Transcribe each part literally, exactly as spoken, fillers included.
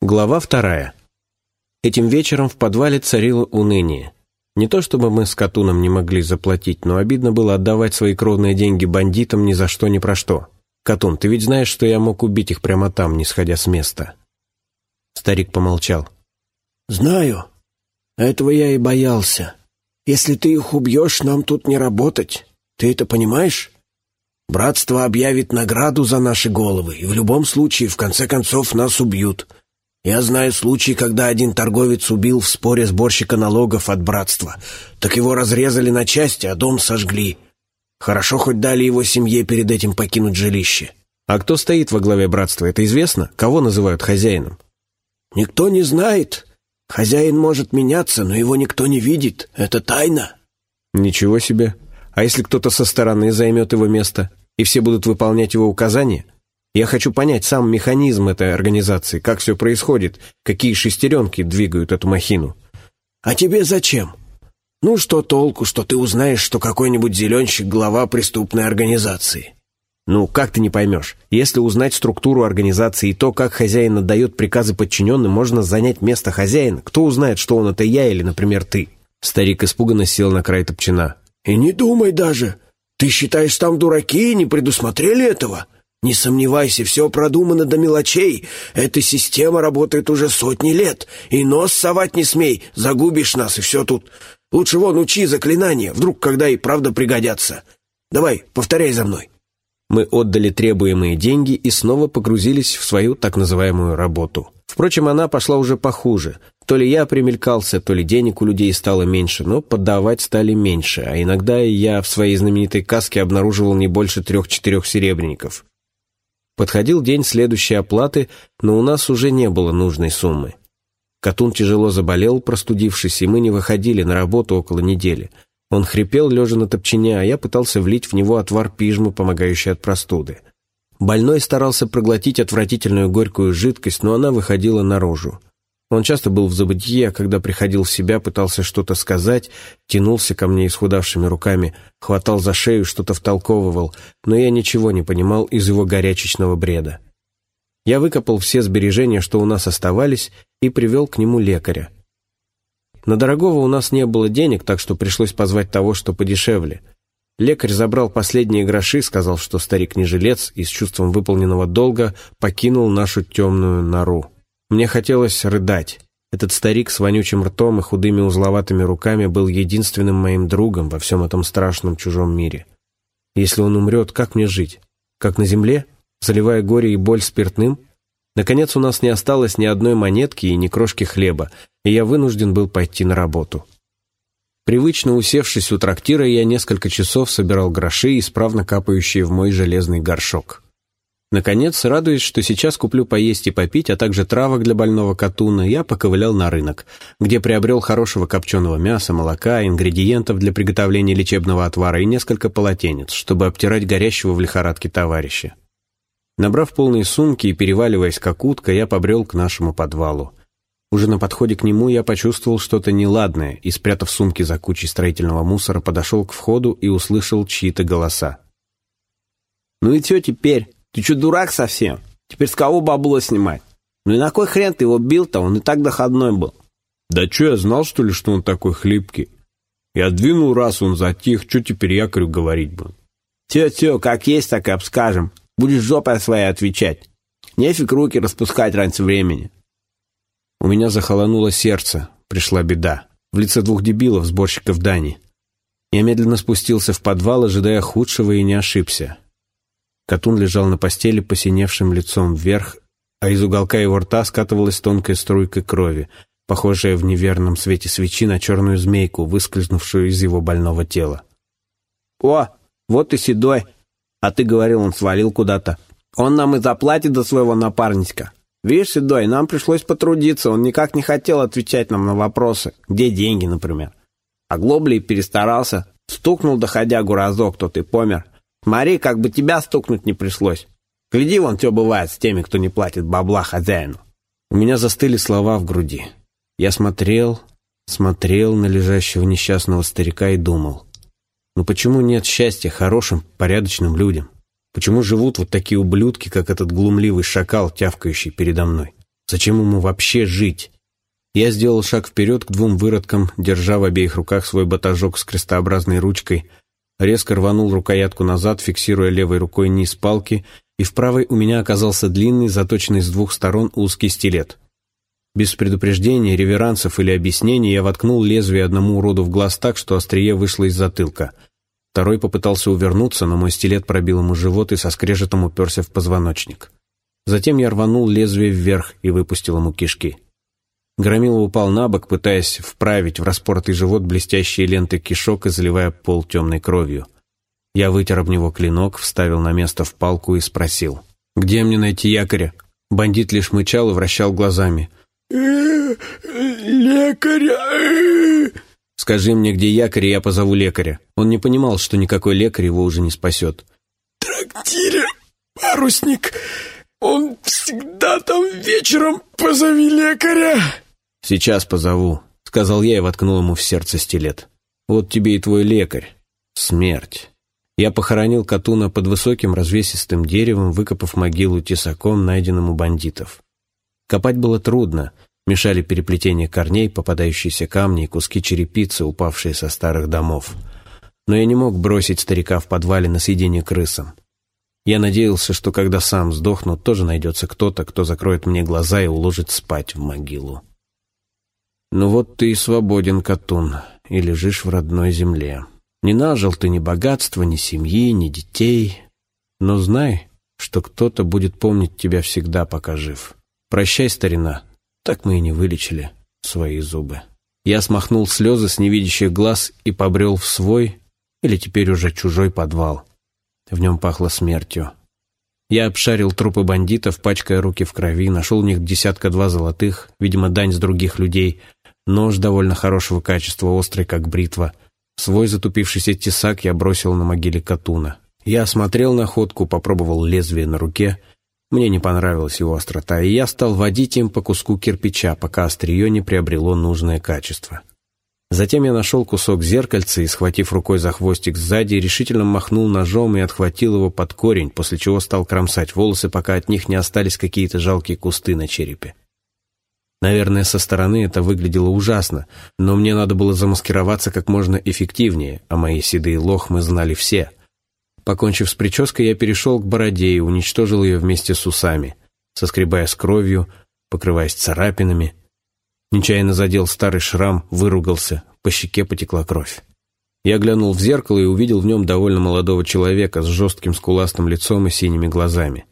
Глава вторая. Этим вечером в подвале царило уныние. Не то чтобы мы с Катуном не могли заплатить, но обидно было отдавать свои кровные деньги бандитам ни за что ни про что. «Катун, ты ведь знаешь, что я мог убить их прямо там, не сходя с места?» Старик помолчал. «Знаю. Этого я и боялся. Если ты их убьешь, нам тут не работать. Ты это понимаешь? Братство объявит награду за наши головы, и в любом случае, в конце концов, нас убьют. Я знаю случай, когда один торговец убил в споре сборщика налогов от братства. Так его разрезали на части, а дом сожгли. Хорошо, хоть дали его семье перед этим покинуть жилище». «А кто стоит во главе братства, это известно? Кого называют хозяином?» «Никто не знает. Хозяин может меняться, но его никто не видит. Это тайна». «Ничего себе. А если кто-то со стороны займет его место, и все будут выполнять его указания? Я хочу понять сам механизм этой организации, как все происходит, какие шестеренки двигают эту махину». «А тебе зачем? Ну, что толку, что ты узнаешь, что какой-нибудь зеленщик — глава преступной организации?» «Ну, как ты не поймешь? Если узнать структуру организации и то, как хозяин отдает приказы подчиненным, можно занять место хозяина. Кто узнает, что он — это я или, например, ты?» Старик испуганно сел на край топчина. «И не думай даже. Ты считаешь, там дураки и не предусмотрели этого? Не сомневайся, все продумано до мелочей. Эта система работает уже сотни лет. И нос совать не смей, загубишь нас, и все тут. Лучше вон учи заклинания, вдруг когда и правда пригодятся. Давай, повторяй за мной». Мы отдали требуемые деньги и снова погрузились в свою так называемую работу. Впрочем, она пошла уже похуже. То ли я примелькался, то ли денег у людей стало меньше, но поддавать стали меньше, а иногда и я в своей знаменитой каске обнаруживал не больше трех-четырех серебряников. Подходил день следующей оплаты, но у нас уже не было нужной суммы. Катун тяжело заболел, простудившись, и мы не выходили на работу около недели. Он хрипел, лежа на топчине, а я пытался влить в него отвар пижмы, помогающий от простуды. Больной старался проглотить отвратительную горькую жидкость, но она выходила наружу. Он часто был в забытье, а когда приходил в себя, пытался что-то сказать, тянулся ко мне исхудавшими руками, хватал за шею, что-то втолковывал, но я ничего не понимал из его горячечного бреда. Я выкопал все сбережения, что у нас оставались, и привел к нему лекаря. На дорогого у нас не было денег, так что пришлось позвать того, что подешевле. Лекарь забрал последние гроши, сказал, что старик не жилец, и с чувством выполненного долга покинул нашу темную нору. Мне хотелось рыдать. Этот старик с вонючим ртом и худыми узловатыми руками был единственным моим другом во всем этом страшном чужом мире. Если он умрет, как мне жить? Как на земле? Заливая горе и боль спиртным? Наконец, у нас не осталось ни одной монетки и ни крошки хлеба, и я вынужден был пойти на работу. Привычно усевшись у трактира, я несколько часов собирал гроши, исправно капающие в мой железный горшок. Наконец, радуясь, что сейчас куплю поесть и попить, а также травок для больного Катуна, я поковылял на рынок, где приобрел хорошего копченого мяса, молока, ингредиентов для приготовления лечебного отвара и несколько полотенец, чтобы обтирать горящего в лихорадке товарища. Набрав полные сумки и переваливаясь как утка, я побрел к нашему подвалу. Уже на подходе к нему я почувствовал что-то неладное и, спрятав сумки за кучей строительного мусора, подошел к входу и услышал чьи-то голоса. «Ну и чё теперь? Ты чё, дурак совсем? Теперь с кого бабло снимать? Ну и на кой хрен ты его бил-то? Он и так доходной был». «Да чё, я знал, что ли, что он такой хлипкий? Я двинул раз, он затих, чё теперь якорю говорить буду?» «Тё-тё, как есть, так и обскажем. Будешь жопой своей отвечать. Нефиг руки распускать раньше времени». У меня захолонуло сердце, пришла беда. В лице двух дебилов, сборщиков дани. Я медленно спустился в подвал, ожидая худшего, и не ошибся. Катун лежал на постели, посиневшим лицом вверх, а из уголка его рта скатывалась тонкая струйка крови, похожая в неверном свете свечи на черную змейку, выскользнувшую из его больного тела. «О, вот и Седой. А ты говорил, он свалил куда-то. Он нам и заплатит за своего напарника. Видишь, Седой, нам пришлось потрудиться, он никак не хотел отвечать нам на вопросы. Где деньги, например? А Глоблей перестарался, стукнул доходягу разок, тот и помер. Смотри, как бы тебя стукнуть не пришлось. Гляди, вон что бывает с теми, кто не платит бабла хозяину». У меня застыли слова в груди. Я смотрел, смотрел на лежащего несчастного старика и думал. Ну почему нет счастья хорошим, порядочным людям? Почему живут вот такие ублюдки, как этот глумливый шакал, тявкающий передо мной? Зачем ему вообще жить? Я сделал шаг вперед к двум выродкам, держа в обеих руках свой батажок с крестообразной ручкой, резко рванул рукоятку назад, фиксируя левой рукой низ палки, и в правой у меня оказался длинный, заточенный с двух сторон узкий стилет. Без предупреждения, реверансов или объяснений я воткнул лезвие одному уроду в глаз так, что острие вышло из затылка. Второй попытался увернуться, но мой стилет пробил ему живот и со скрежетом уперся в позвоночник. Затем я рванул лезвие вверх и выпустил ему кишки. Громила упал на бок, пытаясь вправить в распоротый живот блестящие ленты кишок и заливая пол темной кровью. Я вытер об него клинок, вставил на место в палку и спросил: «Где мне найти якоря?» Бандит лишь мычал и вращал глазами. «Лекаря!» «Скажи мне, где якорь, и я позову лекаря». Он не понимал, что никакой лекарь его уже не спасет. «В трактире, парусник, он всегда там вечером, позови лекаря!» «Сейчас позову», — сказал я и воткнул ему в сердце стилет. «Вот тебе и твой лекарь. Смерть». Я похоронил Катуна под высоким развесистым деревом, выкопав могилу тесаком, найденным у бандитов. Копать было трудно, мешали переплетение корней, попадающиеся камни и куски черепицы, упавшие со старых домов. Но я не мог бросить старика в подвале на съедение крысам. Я надеялся, что когда сам сдохну, тоже найдется кто-то, кто закроет мне глаза и уложит спать в могилу. «Ну вот ты и свободен, Катун, и лежишь в родной земле. Не нажил ты ни богатства, ни семьи, ни детей, но знай, что кто-то будет помнить тебя всегда, пока жив. Прощай, старина, так мы и не вылечили свои зубы». Я смахнул слезы с невидящих глаз и побрел в свой, или теперь уже чужой подвал. В нем пахло смертью. Я обшарил трупы бандитов, пачкая руки в крови, нашел у них десятка-два золотых, видимо, дань с других людей, нож довольно хорошего качества, острый, как бритва. Свой затупившийся тесак я бросил на могиле Катуна. Я осмотрел находку, попробовал лезвие на руке. Мне не понравилась его острота, и я стал водить им по куску кирпича, пока острие не приобрело нужное качество. Затем я нашел кусок зеркальца и, схватив рукой за хвостик сзади, решительно махнул ножом и отхватил его под корень, после чего стал кромсать волосы, пока от них не остались какие-то жалкие кусты на черепе. Наверное, со стороны это выглядело ужасно, но мне надо было замаскироваться как можно эффективнее, а мои седые лохмы знали все. Покончив с прической, я перешел к бороде и уничтожил ее вместе с усами, соскребая с кровью, покрываясь царапинами. Нечаянно задел старый шрам, выругался, по щеке потекла кровь. Я глянул в зеркало и увидел в нем довольно молодого человека с жестким скуластым лицом и синими глазами.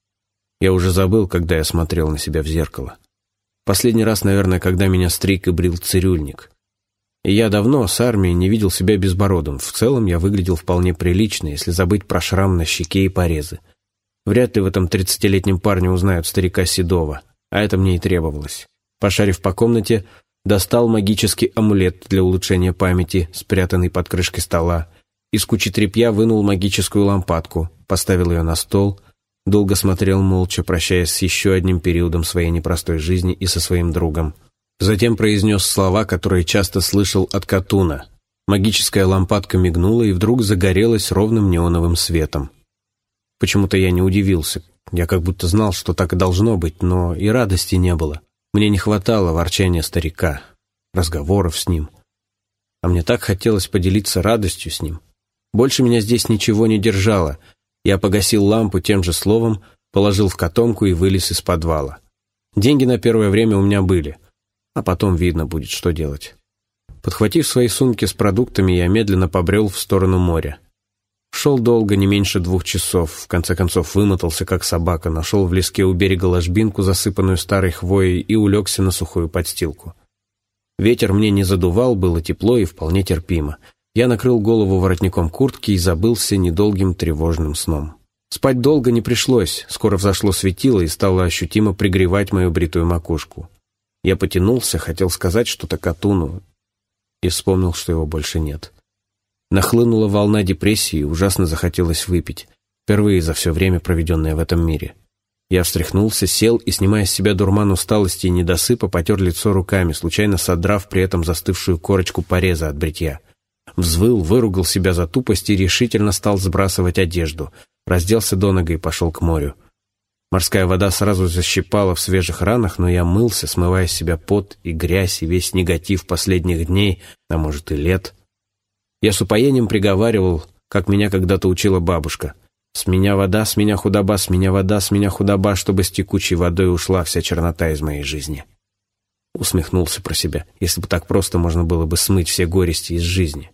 Я уже забыл, когда я смотрел на себя в зеркало. Последний раз, наверное, когда меня стриг и брил цирюльник. И я давно с армией не видел себя безбородым. В целом я выглядел вполне прилично, если забыть про шрам на щеке и порезы. Вряд ли в этом тридцатилетнем парне узнают старика Седова, а это мне и требовалось. Пошарив по комнате, достал магический амулет для улучшения памяти, спрятанный под крышкой стола. Из кучи тряпья вынул магическую лампадку, поставил ее на стол, долго смотрел молча, прощаясь с еще одним периодом своей непростой жизни и со своим другом. Затем произнес слова, которые часто слышал от Катуна. Магическая лампадка мигнула и вдруг загорелась ровным неоновым светом. Почему-то я не удивился. Я как будто знал, что так и должно быть, но и радости не было. Мне не хватало ворчания старика, разговоров с ним. А мне так хотелось поделиться радостью с ним. Больше меня здесь ничего не держало. Я погасил лампу тем же словом, положил в котомку и вылез из подвала. Деньги на первое время у меня были, а потом видно будет, что делать. Подхватив свои сумки с продуктами, я медленно побрел в сторону моря. Шел долго, не меньше двух часов, в конце концов вымотался, как собака, нашел в леске у берега ложбинку, засыпанную старой хвоей, и улегся на сухую подстилку. Ветер мне не задувал, было тепло и вполне терпимо. Я накрыл голову воротником куртки и забылся недолгим тревожным сном. Спать долго не пришлось, скоро взошло светило и стало ощутимо пригревать мою бритую макушку. Я потянулся, хотел сказать что-то Катуну, и вспомнил, что его больше нет. Нахлынула волна депрессии, ужасно захотелось выпить, впервые за все время, проведенное в этом мире. Я встряхнулся, сел и, снимая с себя дурман усталости и недосыпа, потер лицо руками, случайно содрав при этом застывшую корочку пореза от бритья. Взвыл, выругал себя за тупость и решительно стал сбрасывать одежду, разделся до нога и пошел к морю. Морская вода сразу защипала в свежих ранах, но я мылся, смывая с себя пот и грязь, и весь негатив последних дней, а может и лет. Я с упоением приговаривал, как меня когда-то учила бабушка. «С меня вода, с меня худоба, с меня вода, с меня худоба, чтобы с текучей водой ушла вся чернота из моей жизни». Усмехнулся про себя. Если бы так просто можно было бы смыть все горести из жизни.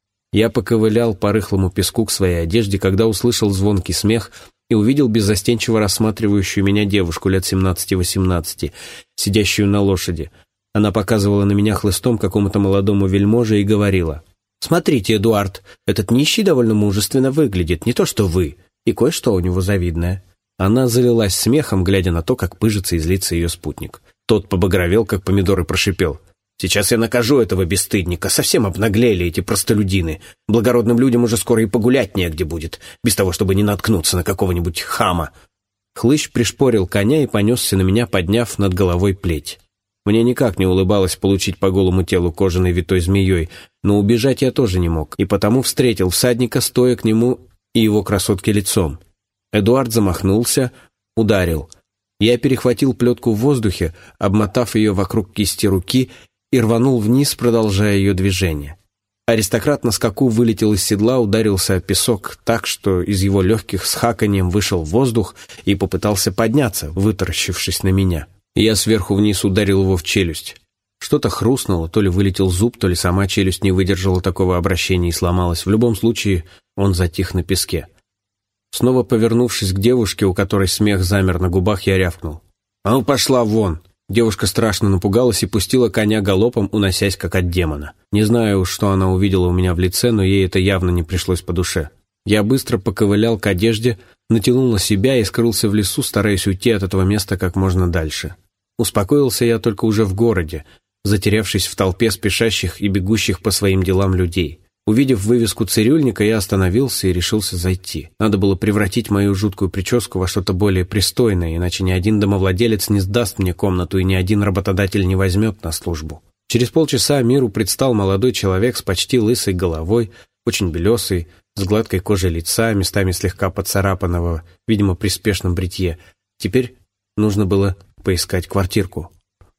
Я поковылял по рыхлому песку к своей одежде, когда услышал звонкий смех и увидел беззастенчиво рассматривающую меня девушку лет семнадцати-восемнадцати, сидящую на лошади. Она показывала на меня хлыстом какому-то молодому вельможе и говорила: «Смотрите, Эдуард, этот нищий довольно мужественно выглядит, не то что вы, и кое-что у него завидное». Она залилась смехом, глядя на то, как пыжится и злится ее спутник. Тот побагровел, как помидор, и прошипел: «Сейчас я накажу этого бесстыдника, совсем обнаглели эти простолюдины. Благородным людям уже скоро и погулять негде будет, без того, чтобы не наткнуться на какого-нибудь хама». Хлыщ пришпорил коня и понесся на меня, подняв над головой плеть. Мне никак не улыбалось получить по голому телу кожаной витой змеей, но убежать я тоже не мог, и потому встретил всадника, стоя к нему и его красотке лицом. Эдуард замахнулся, ударил. Я перехватил плетку в воздухе, обмотав ее вокруг кисти руки, и рванул вниз, продолжая ее движение. Аристократ на скаку вылетел из седла, ударился о песок так, что из его легких с хаканьем вышел воздух и попытался подняться, вытаращившись на меня. Я сверху вниз ударил его в челюсть. Что-то хрустнуло, то ли вылетел зуб, то ли сама челюсть не выдержала такого обращения и сломалась. В любом случае, он затих на песке. Снова повернувшись к девушке, у которой смех замер на губах, я рявкнул: «А ну пошла вон!» Девушка страшно напугалась и пустила коня галопом, уносясь как от демона. Не знаю уж, что она увидела у меня в лице, но ей это явно не пришлось по душе. Я быстро поковылял к одежде, натянул на себя и скрылся в лесу, стараясь уйти от этого места как можно дальше. Успокоился я только уже в городе, затерявшись в толпе спешащих и бегущих по своим делам людей. Увидев вывеску цирюльника, я остановился и решился зайти. Надо было превратить мою жуткую прическу во что-то более пристойное, иначе ни один домовладелец не сдаст мне комнату и ни один работодатель не возьмет на службу. Через полчаса миру предстал молодой человек с почти лысой головой, очень белесый, с гладкой кожей лица, местами слегка поцарапанного, видимо, при спешном бритье. Теперь нужно было поискать квартирку.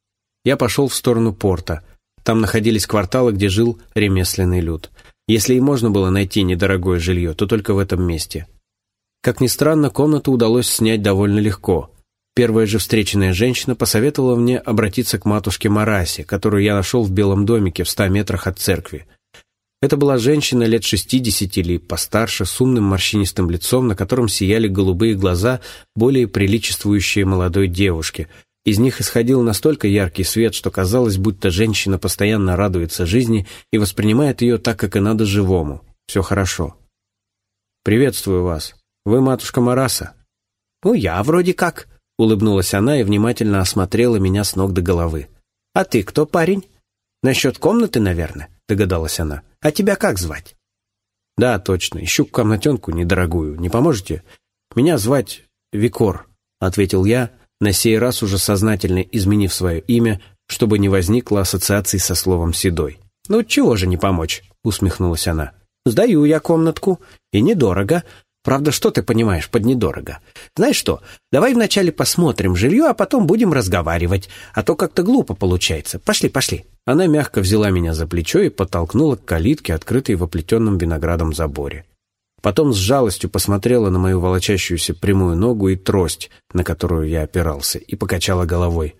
Я пошел в сторону порта. Там находились кварталы, где жил ремесленный люд. Если и можно было найти недорогое жилье, то только в этом месте. Как ни странно, комнату удалось снять довольно легко. Первая же встреченная женщина посоветовала мне обратиться к матушке Марасе, которую я нашел в белом домике в ста метрах от церкви. Это была женщина лет шестидесяти или постарше, с умным морщинистым лицом, на котором сияли голубые глаза, более приличествующие молодой девушке. Из них исходил настолько яркий свет, что казалось, будто женщина постоянно радуется жизни и воспринимает ее так, как и надо живому. Все хорошо. «Приветствую вас. Вы матушка Мараса?» «Ну, я вроде как», — улыбнулась она и внимательно осмотрела меня с ног до головы. «А ты кто, парень? Насчет комнаты, наверное?» — догадалась она. «А тебя как звать?» «Да, точно. Ищу комнатенку недорогую. Не поможете?» «Меня звать Викор», — ответил я, на сей раз уже сознательно изменив свое имя, чтобы не возникло ассоциаций со словом «седой». «Ну, чего же не помочь?» — усмехнулась она. «Сдаю я комнатку. И недорого. Правда, что ты понимаешь под недорого? Знаешь что, давай вначале посмотрим жилье, а потом будем разговаривать, а то как-то глупо получается. Пошли, пошли». Она мягко взяла меня за плечо и подтолкнула к калитке, открытой в оплетенном виноградом заборе. Потом с жалостью посмотрела на мою волочащуюся прямую ногу и трость, на которую я опирался, и покачала головой.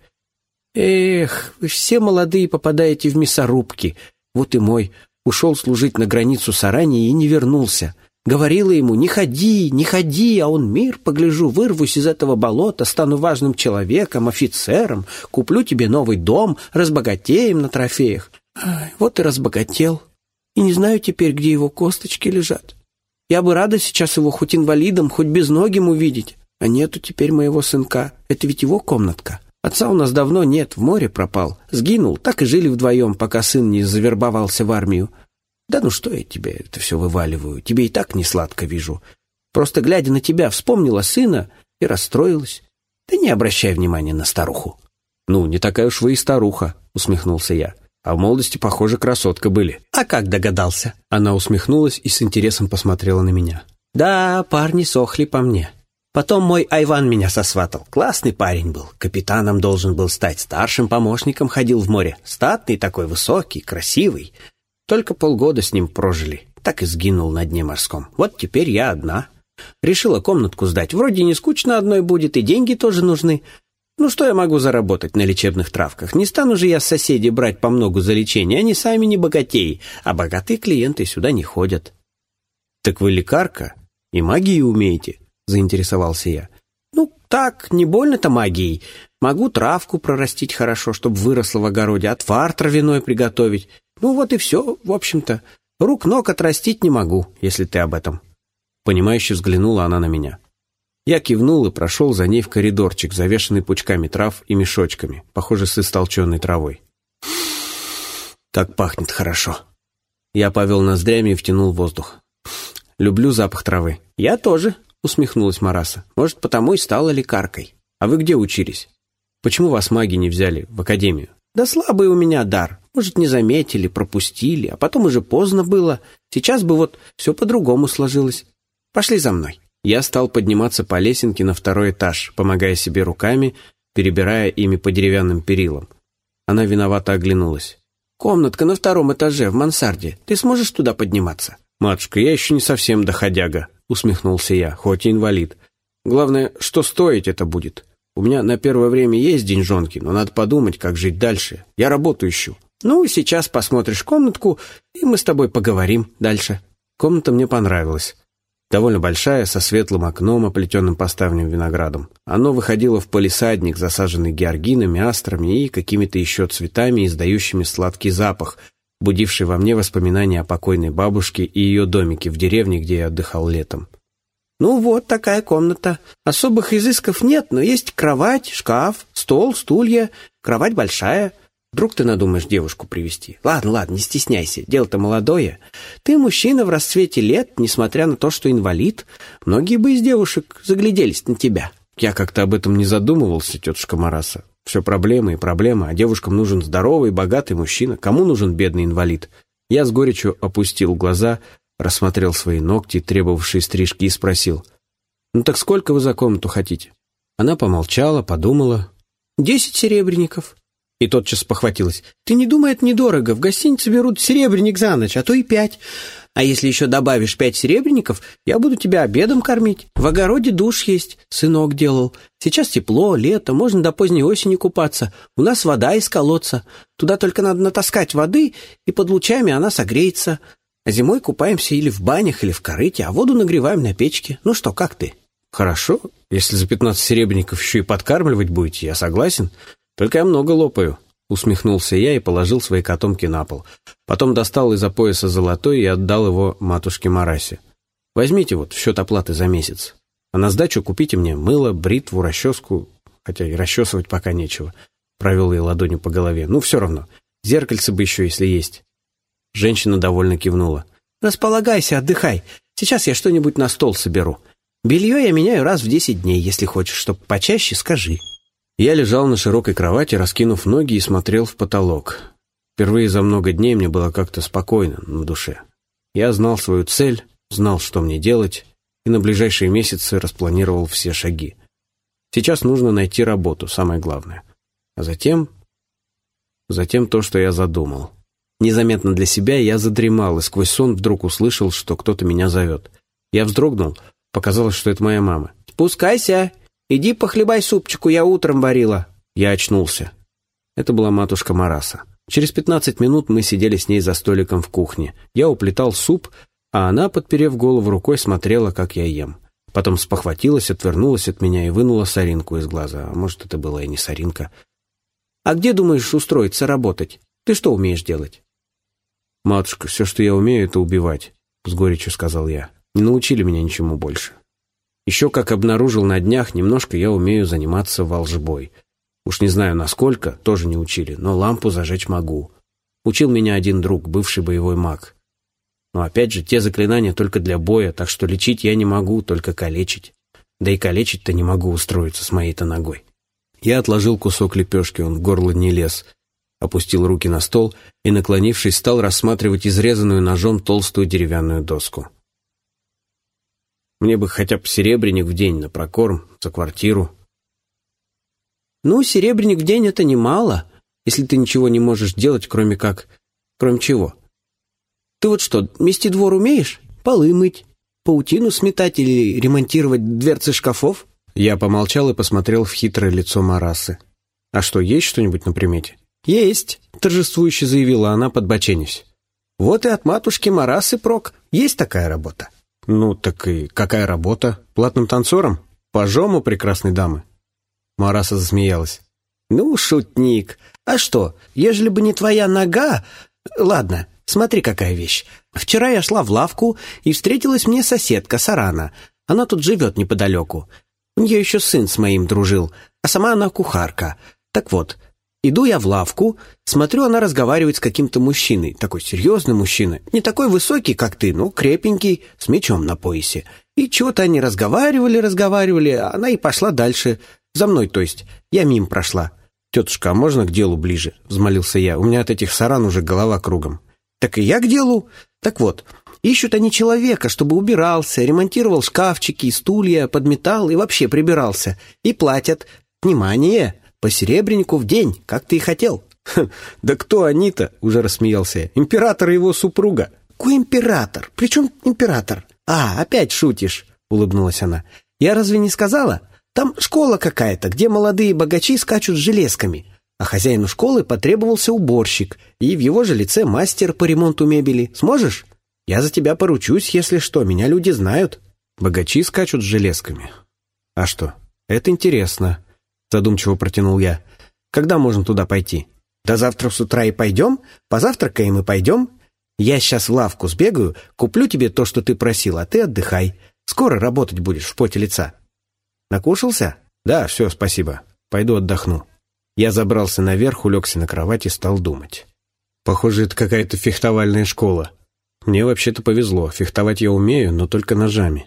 «Эх, вы все молодые попадаете в мясорубки. Вот и мой. Ушел служить на границу с Араньей и не вернулся. Говорила ему: не ходи, не ходи, а он: мир, погляжу, вырвусь из этого болота, стану важным человеком, офицером, куплю тебе новый дом, разбогатеем на трофеях. Ай, вот и разбогател. И не знаю теперь, где его косточки лежат. Я бы рада сейчас его хоть инвалидом, хоть безногим увидеть. А нету теперь моего сынка. Это ведь его комнатка. Отца у нас давно нет, в море пропал. Сгинул, так и жили вдвоем, пока сын не завербовался в армию. Да ну что я тебе это все вываливаю? Тебе и так не сладко вижу. Просто, глядя на тебя, вспомнила сына и расстроилась. Да не обращай внимания на старуху». «Ну, не такая уж вы и старуха», — усмехнулся я. «А в молодости, похоже, красотка были». «А как догадался?» Она усмехнулась и с интересом посмотрела на меня. «Да, парни сохли по мне. Потом мой Айван меня сосватал. Классный парень был. Капитаном должен был стать. Старшим помощником ходил в море. Статный такой, высокий, красивый. Только полгода с ним прожили. Так и сгинул на дне морском. Вот теперь я одна. Решила комнатку сдать. Вроде не скучно одной будет, и деньги тоже нужны. Ну, что я могу заработать на лечебных травках? Не стану же я с соседей брать по многу за лечение. Они сами не богатеи, а богатые клиенты сюда не ходят. «Так вы лекарка? И магию умеете?» — заинтересовался я. «Ну, так, не больно-то магией. Могу травку прорастить хорошо, чтобы выросла в огороде, отвар травяной приготовить. Ну, вот и все, в общем-то. Рук-ног отрастить не могу, если ты об этом». Понимающе взглянула она на меня. Я кивнул и прошел за ней в коридорчик, завешанный пучками трав и мешочками, похоже, с истолченной травой. «Как пахнет хорошо». Я повел ноздрями и втянул воздух. «Люблю запах травы». «Я тоже», — усмехнулась Мараса. «Может, потому и стала лекаркой». «А вы где учились? Почему вас маги не взяли в академию?» «Да слабый у меня дар. Может, не заметили, пропустили, а потом уже поздно было. Сейчас бы вот все по-другому сложилось. Пошли за мной». Я стал подниматься по лесенке на второй этаж, помогая себе руками, перебирая ими по деревянным перилам. Она виновато оглянулась. «Комнатка на втором этаже, в мансарде. Ты сможешь туда подниматься?» «Матушка, я еще не совсем доходяга», — усмехнулся я, хоть и инвалид. «Главное, что стоить это будет. У меня на первое время есть деньжонки, но надо подумать, как жить дальше. Я работу ищу». «Ну, сейчас посмотришь комнатку, и мы с тобой поговорим дальше». Комната мне понравилась. Довольно большая, со светлым окном, оплетенным поставленным виноградом. Оно выходило в палисадник, засаженный георгинами, астрами и какими-то еще цветами, издающими сладкий запах, будивший во мне воспоминания о покойной бабушке и ее домике в деревне, где я отдыхал летом. «Ну вот такая комната. Особых изысков нет, но есть кровать, шкаф, стол, стулья. Кровать большая. Вдруг ты надумаешь девушку привести? Ладно, ладно, не стесняйся, дело-то молодое. Ты мужчина в расцвете лет, несмотря на то, что инвалид. Многие бы из девушек загляделись на тебя». «Я как-то об этом не задумывался, тетушка Мараса. Все проблемы и проблемы, а девушкам нужен здоровый, богатый мужчина. Кому нужен бедный инвалид?» Я с горечью опустил глаза, рассмотрел свои ногти, требовавшие стрижки, и спросил: «Ну так сколько вы за комнату хотите?» Она помолчала, подумала. «Десять серебряников». И тотчас похватилась. «Ты не думай, это недорого. В гостинице берут серебряник за ночь, а то и пять. А если еще добавишь пять серебряников, я буду тебя обедом кормить. В огороде душ есть, сынок делал. Сейчас тепло, лето, можно до поздней осени купаться. У нас вода из колодца. Туда только надо натаскать воды, и под лучами она согреется. А зимой купаемся или в банях, или в корыте, а воду нагреваем на печке. Ну что, как ты?» «Хорошо. Если за пятнадцать серебряников еще и подкармливать будете, я согласен. Только я много лопаю», — усмехнулся я и положил свои котомки на пол. Потом достал из-за пояса золотой и отдал его матушке Марасе. «Возьмите вот в счет оплаты за месяц. А на сдачу купите мне мыло, бритву, расческу, хотя и расчесывать пока нечего». Провел ей ладонью по голове. «Ну, все равно. Зеркальце бы еще, если есть». Женщина довольно кивнула. «Располагайся, отдыхай. Сейчас я что-нибудь на стол соберу. Белье я меняю раз в десять дней. Если хочешь, чтоб почаще, скажи». Я лежал на широкой кровати, раскинув ноги, и смотрел в потолок. Впервые за много дней мне было как-то спокойно на душе. Я знал свою цель, знал, что мне делать, и на ближайшие месяцы распланировал все шаги. Сейчас нужно найти работу, самое главное. А затем... Затем то, что я задумал. Незаметно для себя я задремал, и сквозь сон вдруг услышал, что кто-то меня зовет. Я вздрогнул, показалось, что это моя мама. «Спускайся! Иди похлебай супчику, я утром варила». Я очнулся. Это была матушка Мараса. Через пятнадцать минут мы сидели с ней за столиком в кухне. Я уплетал суп, а она, подперев голову рукой, смотрела, как я ем. Потом спохватилась, отвернулась от меня и вынула соринку из глаза. А может, это была и не соринка. «А где думаешь устроиться работать? Ты что умеешь делать?» «Матушка, все, что я умею, это убивать», — с горечью сказал я. «Не научили меня ничему больше. Еще, как обнаружил на днях, немножко я умею заниматься волжбой. Уж не знаю, насколько, тоже не учили, но лампу зажечь могу. Учил меня один друг, бывший боевой маг. Но опять же, те заклинания только для боя, так что лечить я не могу, только калечить. Да и калечить-то не могу устроиться с моей-то ногой». Я отложил кусок лепешки, он в горло не лез, опустил руки на стол и, наклонившись, стал рассматривать изрезанную ножом толстую деревянную доску. Мне бы хотя бы серебряник в день на прокорм, за квартиру. Ну, серебряник в день — это немало, если ты ничего не можешь делать, кроме как... Кроме чего? Ты вот что, мести двор умеешь? Полы мыть, паутину сметать или ремонтировать дверцы шкафов?» Я помолчал и посмотрел в хитрое лицо Марасы. «А что, есть что-нибудь на примете?» «Есть», — торжествующе заявила она, подбоченясь. «Вот и от матушки Марасы прок. Есть такая работа». «Ну, так и какая работа? Платным танцором? Пажом у прекрасной дамы?» Мараса засмеялась. «Ну, шутник. А что, ежели бы не твоя нога... Ладно, смотри, какая вещь. Вчера я шла в лавку, и встретилась мне соседка Сарана. Она тут живет неподалеку. У нее еще сын с моим дружил, а сама она кухарка. Так вот, иду я в лавку, смотрю, она разговаривает с каким-то мужчиной. Такой серьезный мужчина. Не такой высокий, как ты, но крепенький, с мечом на поясе. И чего-то они разговаривали, разговаривали, а она и пошла дальше. За мной, то есть. Я мимо прошла. «Тетушка, а можно к делу ближе?» — взмолился я. «У меня от этих саран уже голова кругом». «Так и я к делу. Так вот, ищут они человека, чтобы убирался, ремонтировал шкафчики и стулья, подметал и вообще прибирался. И платят. Внимание! По серебрянику в день, как ты и хотел». «Да кто они-то?» — уже рассмеялся я. «Император и его супруга». «Какой император? Причем император?» «А, опять шутишь?» — улыбнулась она. «Я разве не сказала? Там школа какая-то, где молодые богачи скачут с железками. А хозяину школы потребовался уборщик, и в его же лице мастер по ремонту мебели. Сможешь? Я за тебя поручусь, если что, меня люди знают». «Богачи скачут с железками? А что? Это интересно», — задумчиво протянул я. «Когда можно туда пойти?» «Да завтра с утра и пойдем, позавтракаем и пойдем. Я сейчас в лавку сбегаю, куплю тебе то, что ты просил, а ты отдыхай. Скоро работать будешь в поте лица». «Накушался?» «Да, все, спасибо. Пойду отдохну». Я забрался наверх, улегся на кровать и стал думать. Похоже, это какая-то фехтовальная школа. Мне вообще-то повезло. Фехтовать я умею, но только ножами.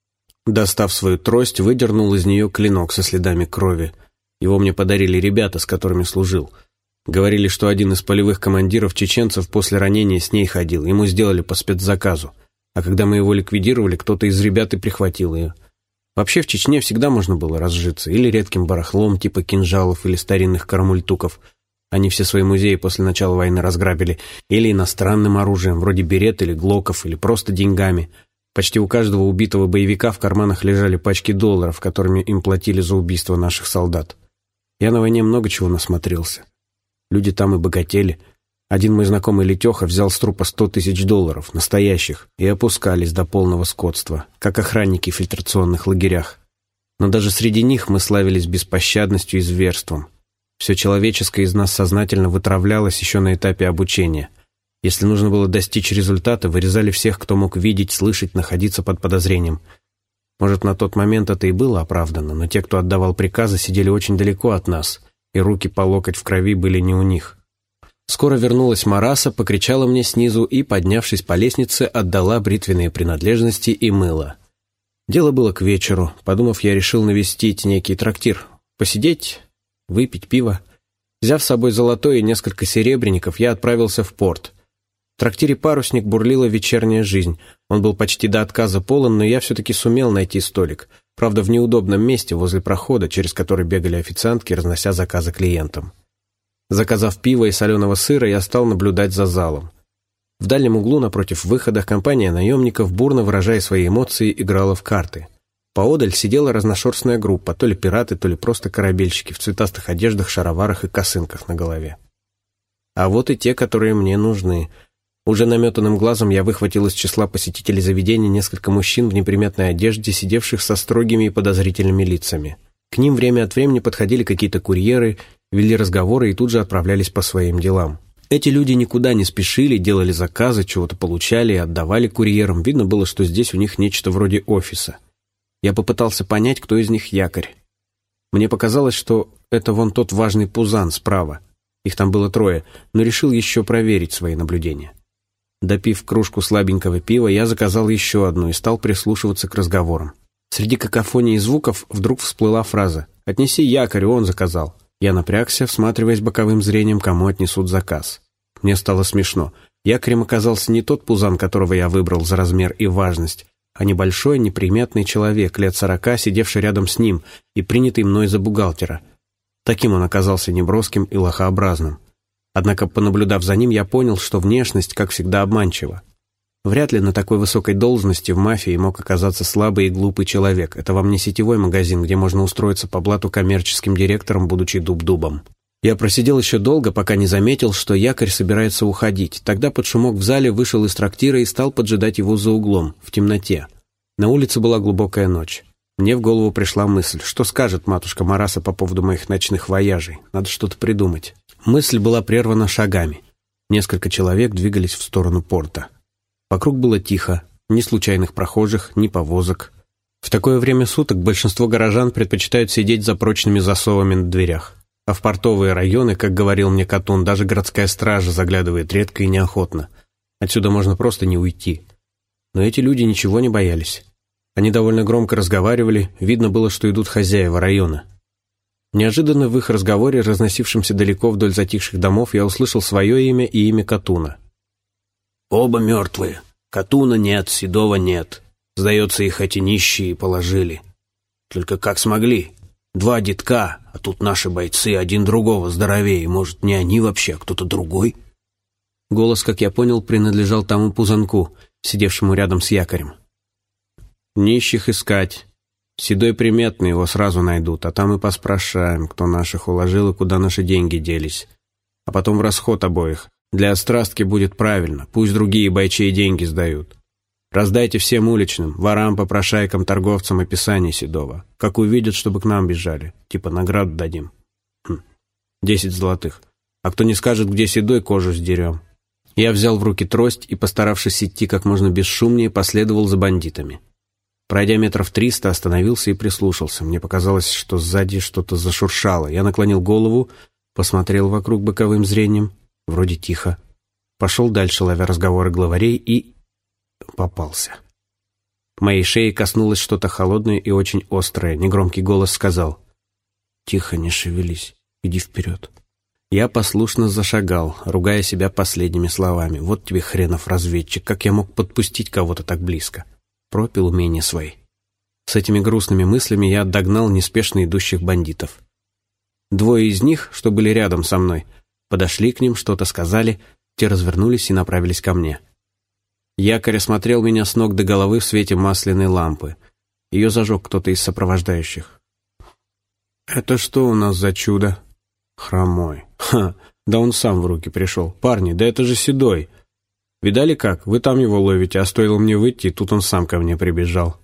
Достав свою трость, выдернул из нее клинок со следами крови. Его мне подарили ребята, с которыми служил. Говорили, что один из полевых командиров чеченцев после ранения с ней ходил. Ему сделали по спецзаказу. А когда мы его ликвидировали, кто-то из ребят и прихватил ее. Вообще в Чечне всегда можно было разжиться или редким барахлом типа кинжалов или старинных кармультуков. Они все свои музеи после начала войны разграбили. Или иностранным оружием, вроде берет или глоков, или просто деньгами. Почти у каждого убитого боевика в карманах лежали пачки долларов, которыми им платили за убийство наших солдат. Я на войне много чего насмотрелся. Люди там и богатели. Один мой знакомый Летеха взял с трупа сто тысяч долларов, настоящих, и опускались до полного скотства, как охранники в фильтрационных лагерях. Но даже среди них мы славились беспощадностью и зверством. Все человеческое из нас сознательно вытравлялось еще на этапе обучения. Если нужно было достичь результата, вырезали всех, кто мог видеть, слышать, находиться под подозрением. Может, на тот момент это и было оправдано, но те, кто отдавал приказы, сидели очень далеко от нас, и руки по локоть в крови были не у них. Скоро вернулась Мараса, покричала мне снизу и, поднявшись по лестнице, отдала бритвенные принадлежности и мыло. Дело было к вечеру. Подумав, я решил навестить некий трактир. Посидеть, выпить пиво. Взяв с собой золотой и несколько серебряников, я отправился в порт. В трактире «Парусник» бурлила вечерняя жизнь. Он был почти до отказа полон, но я все-таки сумел найти столик. Правда, в неудобном месте, возле прохода, через который бегали официантки, разнося заказы клиентам. Заказав пиво и соленого сыра, я стал наблюдать за залом. В дальнем углу, напротив выхода, компания наемников, бурно выражая свои эмоции, играла в карты. Поодаль сидела разношерстная группа, то ли пираты, то ли просто корабельщики в цветастых одеждах, шароварах и косынках на голове. А вот и те, которые мне нужны. Уже наметанным глазом я выхватил из числа посетителей заведения несколько мужчин в неприметной одежде, сидевших со строгими и подозрительными лицами. К ним время от времени подходили какие-то курьеры, вели разговоры и тут же отправлялись по своим делам. Эти люди никуда не спешили, делали заказы, чего-то получали и отдавали курьерам. Видно было, что здесь у них нечто вроде офиса. Я попытался понять, кто из них якорь. Мне показалось, что это вон тот важный пузан справа. Их там было трое, но решил еще проверить свои наблюдения. Допив кружку слабенького пива, я заказал еще одну и стал прислушиваться к разговорам. Среди какофонии звуков вдруг всплыла фраза «Отнеси якорь, он заказал». Я напрягся, всматриваясь боковым зрением, кому отнесут заказ. Мне стало смешно. Якорем оказался не тот пузан, которого я выбрал за размер и важность, а небольшой неприметный человек, лет сорока, сидевший рядом с ним и принятый мной за бухгалтера. Таким он оказался неброским и лохообразным. Однако, понаблюдав за ним, я понял, что внешность, как всегда, обманчива. Вряд ли на такой высокой должности в мафии мог оказаться слабый и глупый человек. Это вам не сетевой магазин, где можно устроиться по блату коммерческим директором, будучи дуб-дубом. Я просидел еще долго, пока не заметил, что якорь собирается уходить. Тогда под шумок в зале вышел из трактира и стал поджидать его за углом, в темноте. На улице была глубокая ночь. Мне в голову пришла мысль, что скажет матушка Мараса по поводу моих ночных вояжей. Надо что-то придумать. Мысль была прервана шагами. Несколько человек двигались в сторону порта. Вокруг было тихо, ни случайных прохожих, ни повозок. В такое время суток большинство горожан предпочитают сидеть за прочными засовами на дверях. А в портовые районы, как говорил мне Катун, даже городская стража заглядывает редко и неохотно. Отсюда можно просто не уйти. Но эти люди ничего не боялись. Они довольно громко разговаривали, видно было, что идут хозяева района. Неожиданно в их разговоре, разносившемся далеко вдоль затихших домов, я услышал свое имя и имя Катуна. «Оба мертвые. Катуна нет, Седова нет. Сдается, их эти нищие положили. Только как смогли. Два детка, а тут наши бойцы, один другого здоровее. Может, не они вообще, а кто-то другой?» Голос, как я понял, принадлежал тому пузанку, сидевшему рядом с якорем. «Нищих искать. Седой приметный, его сразу найдут, а там и поспрашаем, кто наших уложил и куда наши деньги делись. А потом в расход обоих. Для острастки будет правильно, пусть другие бойчей деньги сдают. Раздайте всем уличным, ворам, попрошайкам, торговцам описание Седова. Как увидят, чтобы к нам бежали. Типа награду дадим. Хм. Десять золотых. А кто не скажет, где Седой, кожу сдерем». Я взял в руки трость и, постаравшись идти как можно бесшумнее, последовал за бандитами. Пройдя метров триста, остановился и прислушался. Мне показалось, что сзади что-то зашуршало. Я наклонил голову, посмотрел вокруг боковым зрением. Вроде тихо. Пошел дальше, ловя разговоры главарей, и попался. Моей шеи коснулось что-то холодное и очень острое. Негромкий голос сказал: «Тихо, не шевелись, иди вперед». Я послушно зашагал, ругая себя последними словами. Вот тебе хренов разведчик, как я мог подпустить кого-то так близко? Пропил умения свои. С этими грустными мыслями я догнал неспешно идущих бандитов. Двое из них, что были рядом со мной, подошли к ним, что-то сказали, те развернулись и направились ко мне. Якорь осмотрел меня с ног до головы в свете масляной лампы. Ее зажег кто-то из сопровождающих. «Это что у нас за чудо?» «Хромой. Ха, да он сам в руки пришел. Парни, да это же Седой. Видали как? Вы там его ловите, а стоило мне выйти, и тут он сам ко мне прибежал».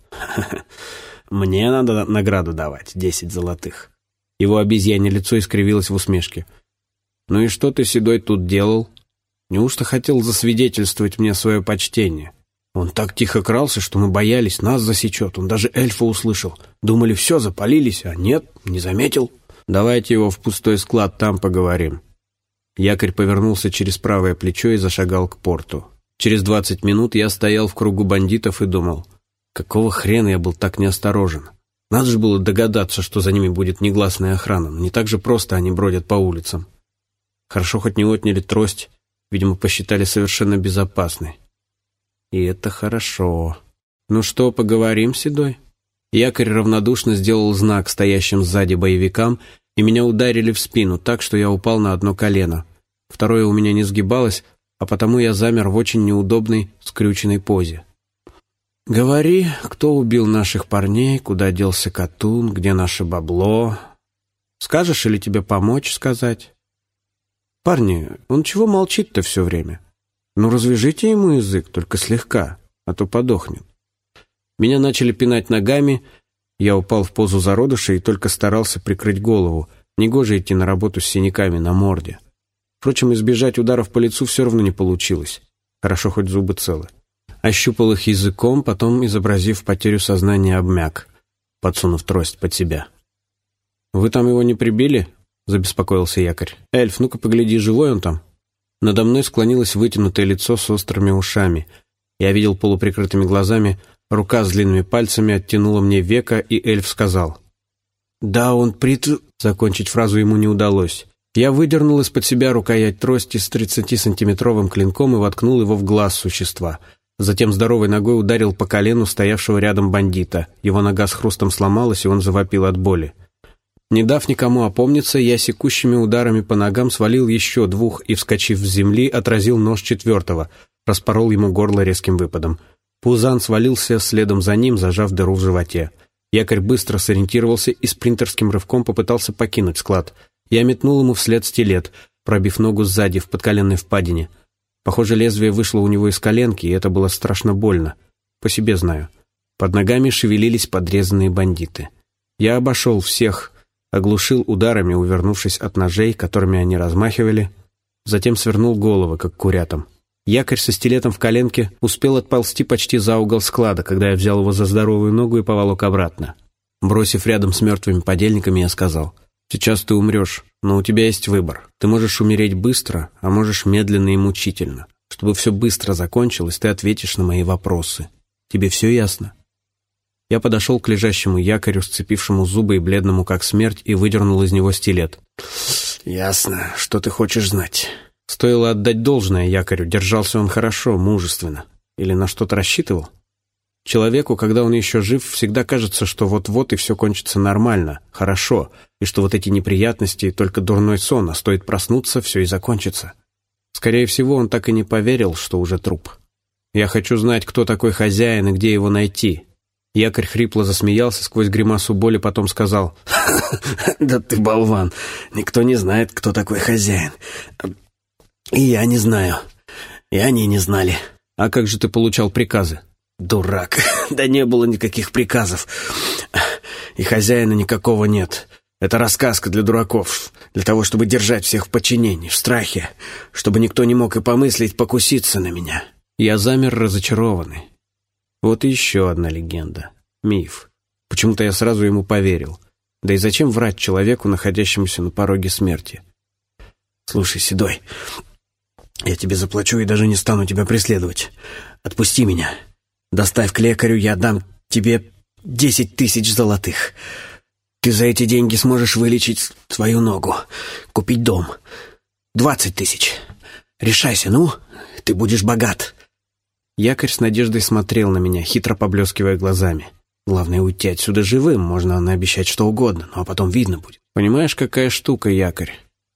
«Мне надо награду давать, десять золотых». Его обезьянье лицо искривилось в усмешке. «Ну и что ты, Седой, тут делал? Неужто хотел засвидетельствовать мне свое почтение? Он так тихо крался, что мы боялись, нас засечет. Он даже эльфа услышал. Думали, все, запалились, а нет, не заметил. Давайте его в пустой склад, там поговорим». Якорь повернулся через правое плечо и зашагал к порту. Через двадцать минут я стоял в кругу бандитов и думал, какого хрена я был так неосторожен? Надо же было догадаться, что за ними будет негласная охрана, но не так же просто они бродят по улицам. Хорошо, хоть не отняли трость, видимо, посчитали совершенно безопасной. И это хорошо. Ну что, поговорим, Седой? Якорь равнодушно сделал знак стоящим сзади боевикам, и меня ударили в спину так, что я упал на одно колено. Второе у меня не сгибалось, а потому я замер в очень неудобной, скрюченной позе. «Говори, кто убил наших парней, куда делся Катун, где наше бабло? Скажешь или тебе помочь сказать?» «Парни, он чего молчит-то все время? Ну, развяжите ему язык, только слегка, а то подохнет». Меня начали пинать ногами, я упал в позу зародыша и только старался прикрыть голову. Негоже идти на работу с синяками на морде. Впрочем, избежать ударов по лицу все равно не получилось. Хорошо, хоть зубы целы. Ощупал их языком, потом, изобразив потерю сознания, обмяк, подсунув трость под себя. «Вы там его не прибили?» — забеспокоился якорь. «Эльф, ну-ка погляди, живой он там?» Надо мной склонилось вытянутое лицо с острыми ушами. Я видел полуприкрытыми глазами. Рука с длинными пальцами оттянула мне веко, и эльф сказал: «Да, он прит...» Закончить фразу ему не удалось. Я выдернул из-под себя рукоять трости с тридцатисантиметровым клинком и воткнул его в глаз существа. Затем здоровой ногой ударил по колену стоявшего рядом бандита. Его нога с хрустом сломалась, и он завопил от боли. Не дав никому опомниться, я секущими ударами по ногам свалил еще двух и, вскочив с земли, отразил нож четвертого, распорол ему горло резким выпадом. Пузан свалился следом за ним, зажав дыру в животе. Якорь быстро сориентировался и спринтерским рывком попытался покинуть склад. Я метнул ему вслед стилет, пробив ногу сзади в подколенной впадине. Похоже, лезвие вышло у него из коленки, и это было страшно больно. По себе знаю. Под ногами шевелились подрезанные бандиты. Я обошел всех, оглушил ударами, увернувшись от ножей, которыми они размахивали, затем свернул головы, как курятам. Якорь со стилетом в коленке успел отползти почти за угол склада, когда я взял его за здоровую ногу и поволок обратно. Бросив рядом с мертвыми подельниками, я сказал: «Сейчас ты умрешь, но у тебя есть выбор. Ты можешь умереть быстро, а можешь медленно и мучительно. Чтобы все быстро закончилось, ты ответишь на мои вопросы. Тебе все ясно?» Я подошел к лежащему якорю, сцепившему зубы и бледному как смерть, и выдернул из него стилет. «Ясно. Что ты хочешь знать?» Стоило отдать должное якорю, держался он хорошо, мужественно. Или на что-то рассчитывал? Человеку, когда он еще жив, всегда кажется, что вот-вот и все кончится нормально, хорошо, и что вот эти неприятности — только дурной сон, а стоит проснуться, все и закончится. Скорее всего, он так и не поверил, что уже труп. «Я хочу знать, кто такой хозяин и где его найти». Якорь хрипло засмеялся сквозь гримасу боли, потом сказал: «Да ты болван, никто не знает, кто такой хозяин. И я не знаю, и они не знали». «А как же ты получал приказы?» «Дурак, да не было никаких приказов. И хозяина никакого нет. Это рассказка для дураков, для того, чтобы держать всех в подчинении, в страхе, чтобы никто не мог и помыслить покуситься на меня». Я замер, разочарованный. Вот и еще одна легенда. Миф. Почему-то я сразу ему поверил. Да и зачем врать человеку, находящемуся на пороге смерти? «Слушай, Седой, я тебе заплачу и даже не стану тебя преследовать. Отпусти меня. Доставь к лекарю, я дам тебе десять тысяч золотых. Ты за эти деньги сможешь вылечить свою ногу, купить дом. Двадцать тысяч. Решайся, ну, ты будешь богат». Якорь с надеждой смотрел на меня, хитро поблескивая глазами. «Главное, уйти отсюда живым, можно наобещать что угодно, ну а потом видно будет. Понимаешь, какая штука, Якорь?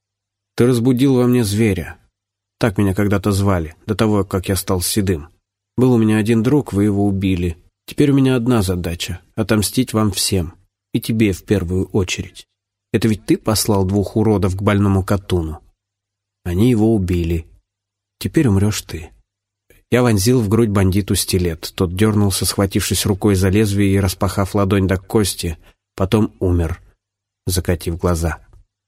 Ты разбудил во мне зверя. Так меня когда-то звали, до того, как я стал седым. Был у меня один друг, вы его убили. Теперь у меня одна задача — отомстить вам всем. И тебе в первую очередь. Это ведь ты послал двух уродов к больному Катуну. Они его убили. Теперь умрешь ты». Я вонзил в грудь бандиту стилет. Тот дернулся, схватившись рукой за лезвие и распахав ладонь до кости. Потом умер, закатив глаза.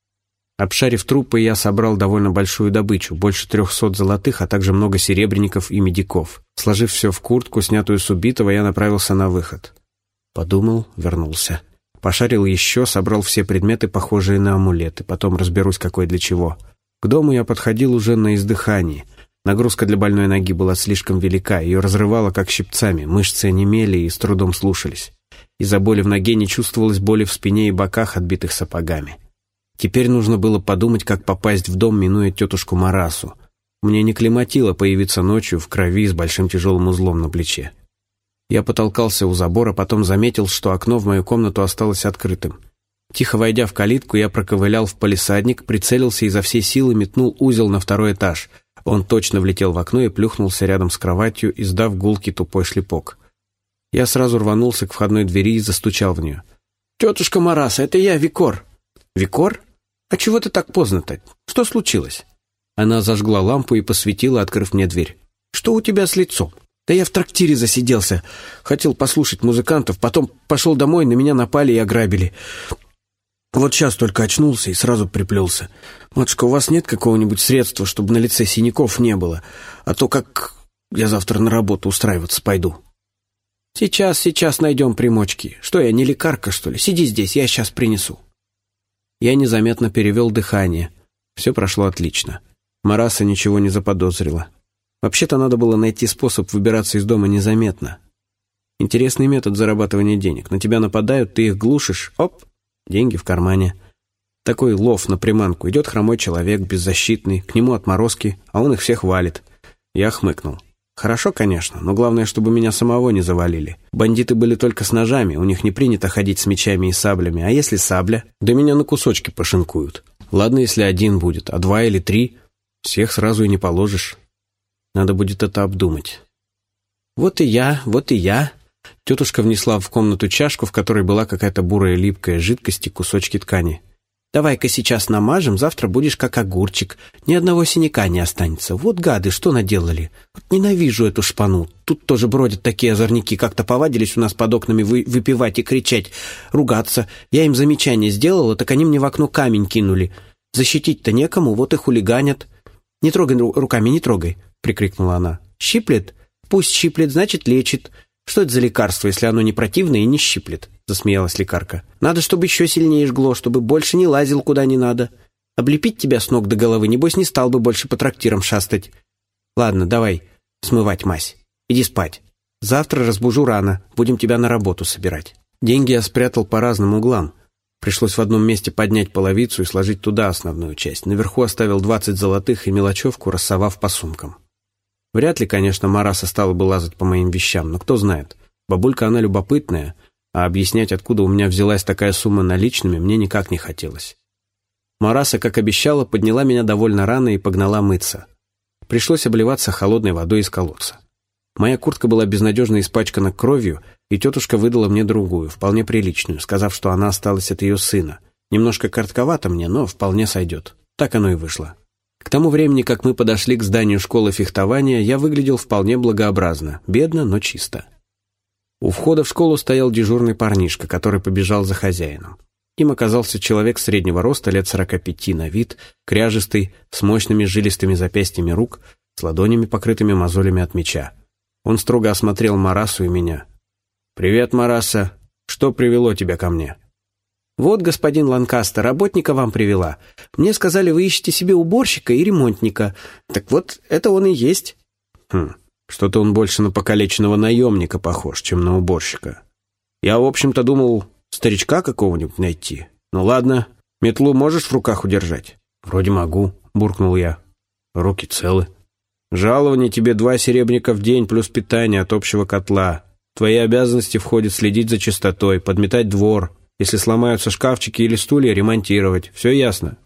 Обшарив трупы, я собрал довольно большую добычу, больше трехсот золотых, а также много серебряников и медиков. Сложив все в куртку, снятую с убитого, я направился на выход. Подумал, вернулся. Пошарил еще, собрал все предметы, похожие на амулеты. Потом разберусь, какой для чего. К дому я подходил уже на издыхании. Нагрузка для больной ноги была слишком велика, ее разрывало как щипцами, мышцы онемели и с трудом слушались. Из-за боли в ноге не чувствовалось боли в спине и боках, отбитых сапогами. Теперь нужно было подумать, как попасть в дом, минуя тетушку Марасу. Мне не климатило появиться ночью в крови с большим тяжелым узлом на плече. Я потолкался у забора, потом заметил, что окно в мою комнату осталось открытым. Тихо войдя в калитку, я проковылял в палисадник, прицелился и изо всей силы метнул узел на второй этаж. Он точно влетел в окно и плюхнулся рядом с кроватью, издав гулкий тупой шлепок. Я сразу рванулся к входной двери и застучал в нее. «Тетушка Мараса, это я, Викор». «Викор? А чего ты так поздно-то? Что случилось?» Она зажгла лампу и посветила, открыв мне дверь. «Что у тебя с лицом?» «Да я в трактире засиделся. Хотел послушать музыкантов, потом пошел домой, на меня напали и ограбили. Вот сейчас только очнулся и сразу приплелся. Матушка, у вас нет какого-нибудь средства, чтобы на лице синяков не было? А то как я завтра на работу устраиваться пойду». «Сейчас, сейчас найдем примочки. Что я, не лекарка, что ли? Сиди здесь, я сейчас принесу». Я незаметно перевел дыхание. Все прошло отлично. Мараса ничего не заподозрила. Вообще-то надо было найти способ выбираться из дома незаметно. Интересный метод зарабатывания денег. На тебя нападают, ты их глушишь, оп, деньги в кармане. Такой лов на приманку. Идет хромой человек, беззащитный, к нему отморозки, а он их всех валит. Я хмыкнул. Хорошо, конечно, но главное, чтобы меня самого не завалили. Бандиты были только с ножами, у них не принято ходить с мечами и саблями. А если сабля? Да меня на кусочки пошинкуют. Ладно, если один будет, а два или три? Всех сразу и не положишь. Надо будет это обдумать. Вот и я, вот и я. Тетушка внесла в комнату чашку, в которой была какая-то бурая липкая жидкость и кусочки ткани. «Давай-ка сейчас намажем, завтра будешь как огурчик. Ни одного синяка не останется. Вот гады, что наделали. Вот ненавижу эту шпану. Тут тоже бродят такие озорники. Как-то повадились у нас под окнами вы, выпивать и кричать, ругаться. Я им замечание сделала, так они мне в окно камень кинули. Защитить-то некому, вот и хулиганят». «Не трогай руками, не трогай», — прикрикнула она. «Щиплет? Пусть щиплет, значит, лечит. Что это за лекарство, если оно не противное и не щиплет?» — засмеялась лекарка. «Надо, чтобы еще сильнее жгло, чтобы больше не лазил куда не надо. Облепить тебя с ног до головы, небось, не стал бы больше по трактирам шастать. Ладно, давай смывать мазь. Иди спать. Завтра разбужу рано, будем тебя на работу собирать». Деньги я спрятал по разным углам. Пришлось в одном месте поднять половицу и сложить туда основную часть. Наверху оставил двадцать золотых и мелочевку, рассовав по сумкам. Вряд ли, конечно, Мараса стала бы лазать по моим вещам, но кто знает. Бабулька она любопытная, а объяснять, откуда у меня взялась такая сумма наличными, мне никак не хотелось. Мараса, как обещала, подняла меня довольно рано и погнала мыться. Пришлось обливаться холодной водой из колодца. Моя куртка была безнадежно испачкана кровью, и тетушка выдала мне другую, вполне приличную, сказав, что она осталась от ее сына. Немножко коротковато мне, но вполне сойдет. Так оно и вышло. К тому времени, как мы подошли к зданию школы фехтования, я выглядел вполне благообразно, бедно, но чисто. У входа в школу стоял дежурный парнишка, который побежал за хозяином. Им оказался человек среднего роста, лет сорока пяти на вид, кряжистый, с мощными жилистыми запястьями рук, с ладонями, покрытыми мозолями от меча. Он строго осмотрел Марасу и меня. «Привет, Мараса. Что привело тебя ко мне?» «Вот, господин Ланкастер, работника вам привела. Мне сказали, вы ищете себе уборщика и ремонтника. Так вот, это он и есть». «Хм, что-то он больше на покалеченного наемника похож, чем на уборщика. Я, в общем-то, думал, старичка какого-нибудь найти. Ну ладно, метлу можешь в руках удержать?» «Вроде могу», — буркнул я. «Руки целы. Жалование тебе два серебряника в день плюс питание от общего котла. В твои обязанности входит следить за чистотой, подметать двор. Если сломаются шкафчики или стулья, ремонтировать. Все ясно?»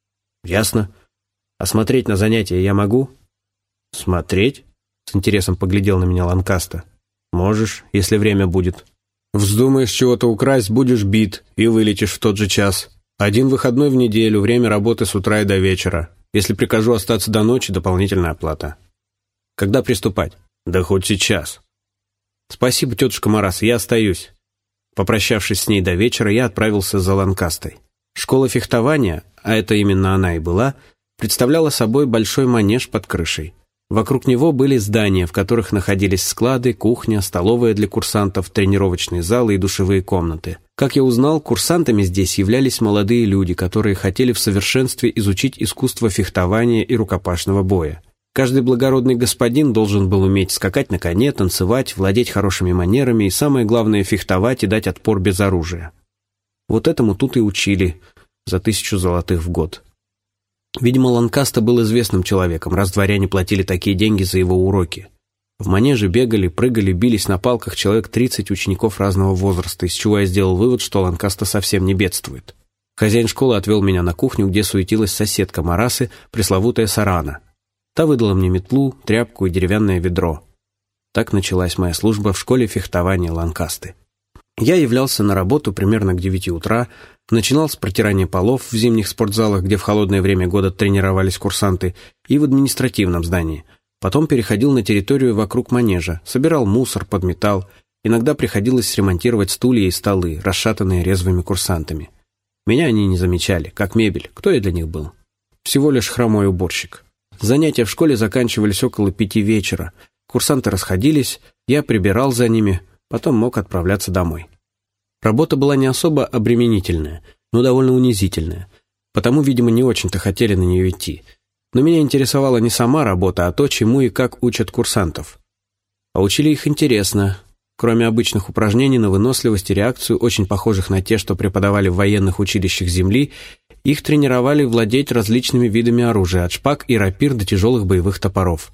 «Ясно. А смотреть на занятия я могу?» «Смотреть?» — с интересом поглядел на меня Ланкаста. «Можешь, если время будет. Вздумаешь чего-то украсть, будешь бит и вылетишь в тот же час. Один выходной в неделю, время работы с утра и до вечера. Если прикажу остаться до ночи, дополнительная оплата. Когда приступать?» «Да хоть сейчас». «Спасибо, тетушка Мараса, я остаюсь». Попрощавшись с ней до вечера, я отправился за Ланкастой. Школа фехтования, а это именно она и была, представляла собой большой манеж под крышей. Вокруг него были здания, в которых находились склады, кухня, столовая для курсантов, тренировочные залы и душевые комнаты. Как я узнал, курсантами здесь являлись молодые люди, которые хотели в совершенстве изучить искусство фехтования и рукопашного боя. Каждый благородный господин должен был уметь скакать на коне, танцевать, владеть хорошими манерами и, самое главное, фехтовать и дать отпор без оружия. Вот этому тут и учили за тысячу золотых в год. Видимо, Ланкаста был известным человеком, раз дворяне платили такие деньги за его уроки. В манеже бегали, прыгали, бились на палках человек тридцать учеников разного возраста, из чего я сделал вывод, что Ланкаста совсем не бедствует. Хозяин школы отвел меня на кухню, где суетилась соседка Марасы, пресловутая Сарана. Та выдала мне метлу, тряпку и деревянное ведро. Так началась моя служба в школе фехтования Ланкасты. Я являлся на работу примерно к девяти утра, начинал с протирания полов в зимних спортзалах, где в холодное время года тренировались курсанты, и в административном здании. Потом переходил на территорию вокруг манежа, собирал мусор, подметал. Иногда приходилось ремонтировать стулья и столы, расшатанные резвыми курсантами. Меня они не замечали, как мебель. Кто я для них был? Всего лишь хромой уборщик. Занятия в школе заканчивались около пяти вечера. Курсанты расходились, я прибирал за ними, потом мог отправляться домой. Работа была не особо обременительная, но довольно унизительная. Потому, видимо, не очень-то хотели на нее идти. Но меня интересовала не сама работа, а то, чему и как учат курсантов. А учили их интересно. Кроме обычных упражнений на выносливость и реакцию, очень похожих на те, что преподавали в военных училищах Земли, их тренировали владеть различными видами оружия, от шпаг и рапир до тяжелых боевых топоров.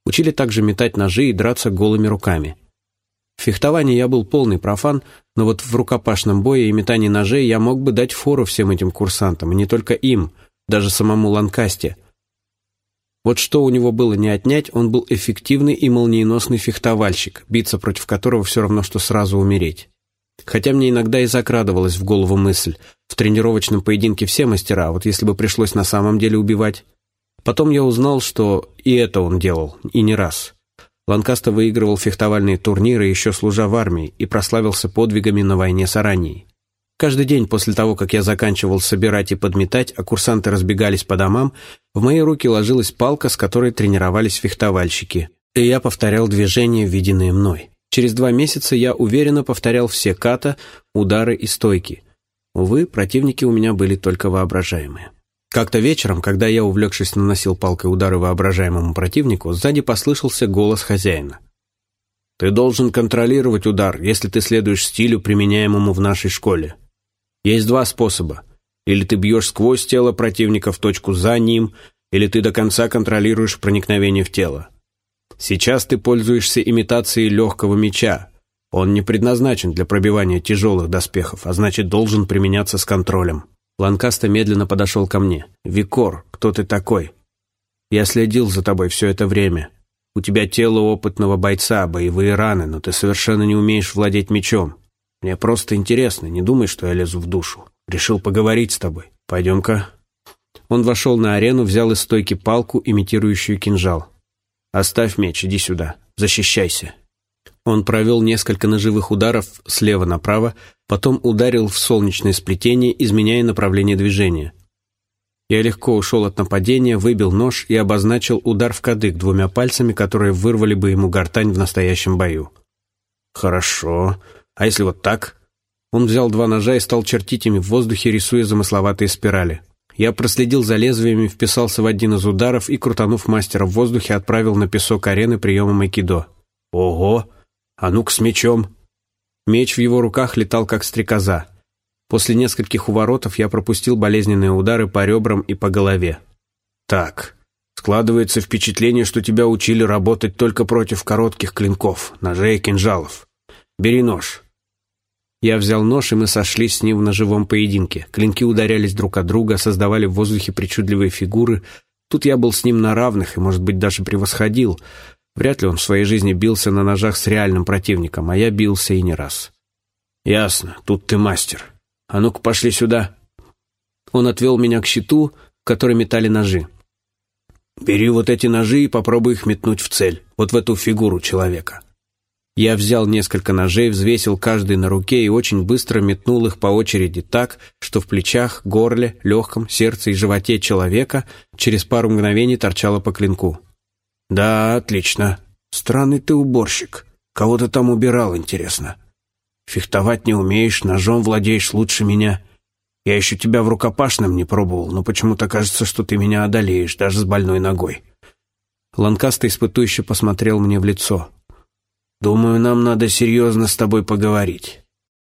Учили также метать ножи и драться голыми руками. В фехтовании я был полный профан, но вот в рукопашном бое и метании ножей я мог бы дать фору всем этим курсантам, и не только им, даже самому Ланкасте. Вот что у него было не отнять, он был эффективный и молниеносный фехтовальщик, биться против которого все равно, что сразу умереть. Хотя мне иногда и закрадывалась в голову мысль, в тренировочном поединке все мастера, а вот если бы пришлось на самом деле убивать. Потом я узнал, что и это он делал, и не раз. Ланкаста выигрывал фехтовальные турниры, еще служа в армии, и прославился подвигами на войне с Араньей. Каждый день после того, как я заканчивал собирать и подметать, а курсанты разбегались по домам, в мои руки ложилась палка, с которой тренировались фехтовальщики, и я повторял движения, виденные мной. Через два месяца я уверенно повторял все ката, удары и стойки. Увы, противники у меня были только воображаемые. Как-то вечером, когда я, увлекшись, наносил палкой удары воображаемому противнику, сзади послышался голос хозяина. «Ты должен контролировать удар, если ты следуешь стилю, применяемому в нашей школе. Есть два способа. Или ты бьешь сквозь тело противника в точку за ним, или ты до конца контролируешь проникновение в тело. Сейчас ты пользуешься имитацией легкого меча. Он не предназначен для пробивания тяжелых доспехов, а значит, должен применяться с контролем». Ланкаста медленно подошел ко мне. «Викор, кто ты такой? Я следил за тобой все это время. У тебя тело опытного бойца, боевые раны, но ты совершенно не умеешь владеть мечом. Мне просто интересно, не думай, что я лезу в душу. Решил поговорить с тобой. Пойдем-ка». Он вошел на арену, взял из стойки палку, имитирующую кинжал. «Оставь меч, иди сюда. Защищайся». Он провел несколько ножевых ударов слева направо, потом ударил в солнечное сплетение, изменяя направление движения. Я легко ушел от нападения, выбил нож и обозначил удар в кадык двумя пальцами, которые вырвали бы ему гортань в настоящем бою. «Хорошо. А если вот так?» Он взял два ножа и стал чертить ими в воздухе, рисуя замысловатые спирали. Я проследил за лезвиями, вписался в один из ударов и, крутанув мастера в воздухе, отправил на песок арены приемом айкидо. «Ого! А ну-ка с мечом!» Меч в его руках летал, как стрекоза. После нескольких уворотов я пропустил болезненные удары по ребрам и по голове. «Так, складывается впечатление, что тебя учили работать только против коротких клинков, ножей и кинжалов. Бери нож». Я взял нож, и мы сошлись с ним в ножевом поединке. Клинки ударялись друг от друга, создавали в воздухе причудливые фигуры. Тут я был с ним на равных и, может быть, даже превосходил. Вряд ли он в своей жизни бился на ножах с реальным противником, а я бился и не раз. «Ясно, тут ты мастер. А ну-ка, пошли сюда». Он отвел меня к щиту, в который метали ножи. «Бери вот эти ножи и попробуй их метнуть в цель, вот в эту фигуру человека». Я взял несколько ножей, взвесил каждый на руке и очень быстро метнул их по очереди так, что в плечах, горле, легком, сердце и животе человека через пару мгновений торчало по клинку. «Да, отлично. Странный ты уборщик. Кого ты там убирал, интересно? Фехтовать не умеешь, ножом владеешь лучше меня. Я еще тебя в рукопашном не пробовал, но почему-то кажется, что ты меня одолеешь, даже с больной ногой». Ланкаста испытующе посмотрел мне в лицо. «Думаю, нам надо серьезно с тобой поговорить.